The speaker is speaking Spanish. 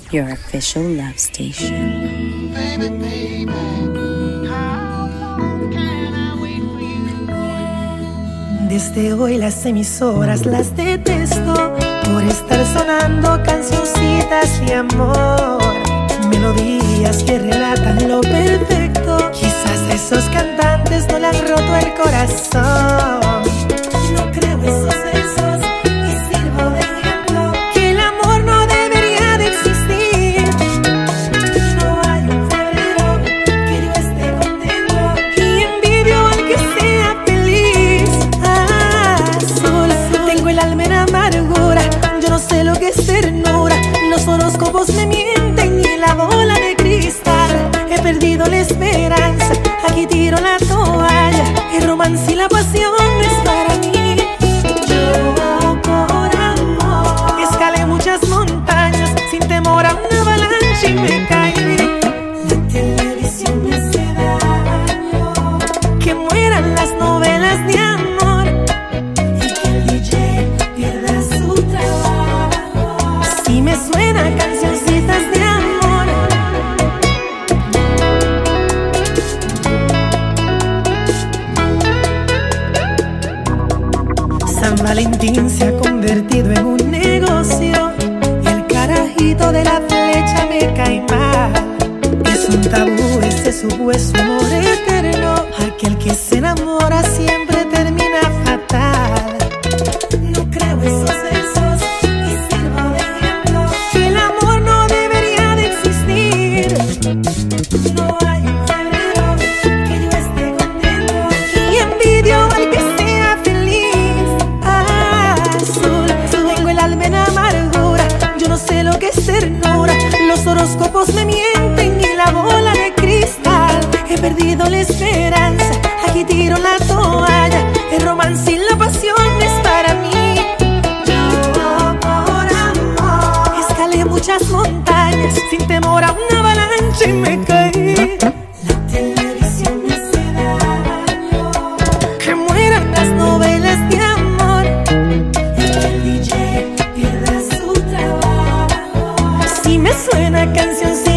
your official love station. Baby, baby, how long can I wait for you? Desde hoy las emisoras las detesto por estar sonando cancioncitas de amor, melodías que relatan lo perfecto. Quizás a esos cantantes no le han roto el corazón. No creo esos versos y sirvo de ejemplo que el amor no debería de existir. No hay un febrero que yo esté contento y envidio al que sea feliz. Azul, tengo el alma en amargura, yo no sé lo que es ternura. Los horóscopos me mienten y la bola de cristal. He perdido la esperanza, aquí tiro la toalla. El romance y la pasión es para mí. Yo por amor escalé muchas montañas sin temor a una avalancha y me caí. La televisión me hace daño, que mueran las novelas de amor y que el DJ pierda su trabajo. Si me suenan cancioncitas de amor. San Valentín se ha convertido en un negocio y el carajito de la flecha me cae mal. Es un tabú ese supuesto amor eterno. Aquel que se enamora siempre termina fatal. No creo esos versos y sirvo de ejemplo que el amor no debería de existir. No hay un febrero que yo esté contento y envidio al que sea feliz. Azul, tengo el alma en amargura, yo no sé lo que es ternura. Los horóscopos me mienten y la bola de cristal. He perdido la esperanza, aquí tiro la toalla. El romance y la pasión es para mí. Yo por amor escalé muchas montañas sin temor a una avalancha y me caí. La televisión me hace daño, que mueran las novelas de amor y que el DJ pierda su trabajo. Si me suena canción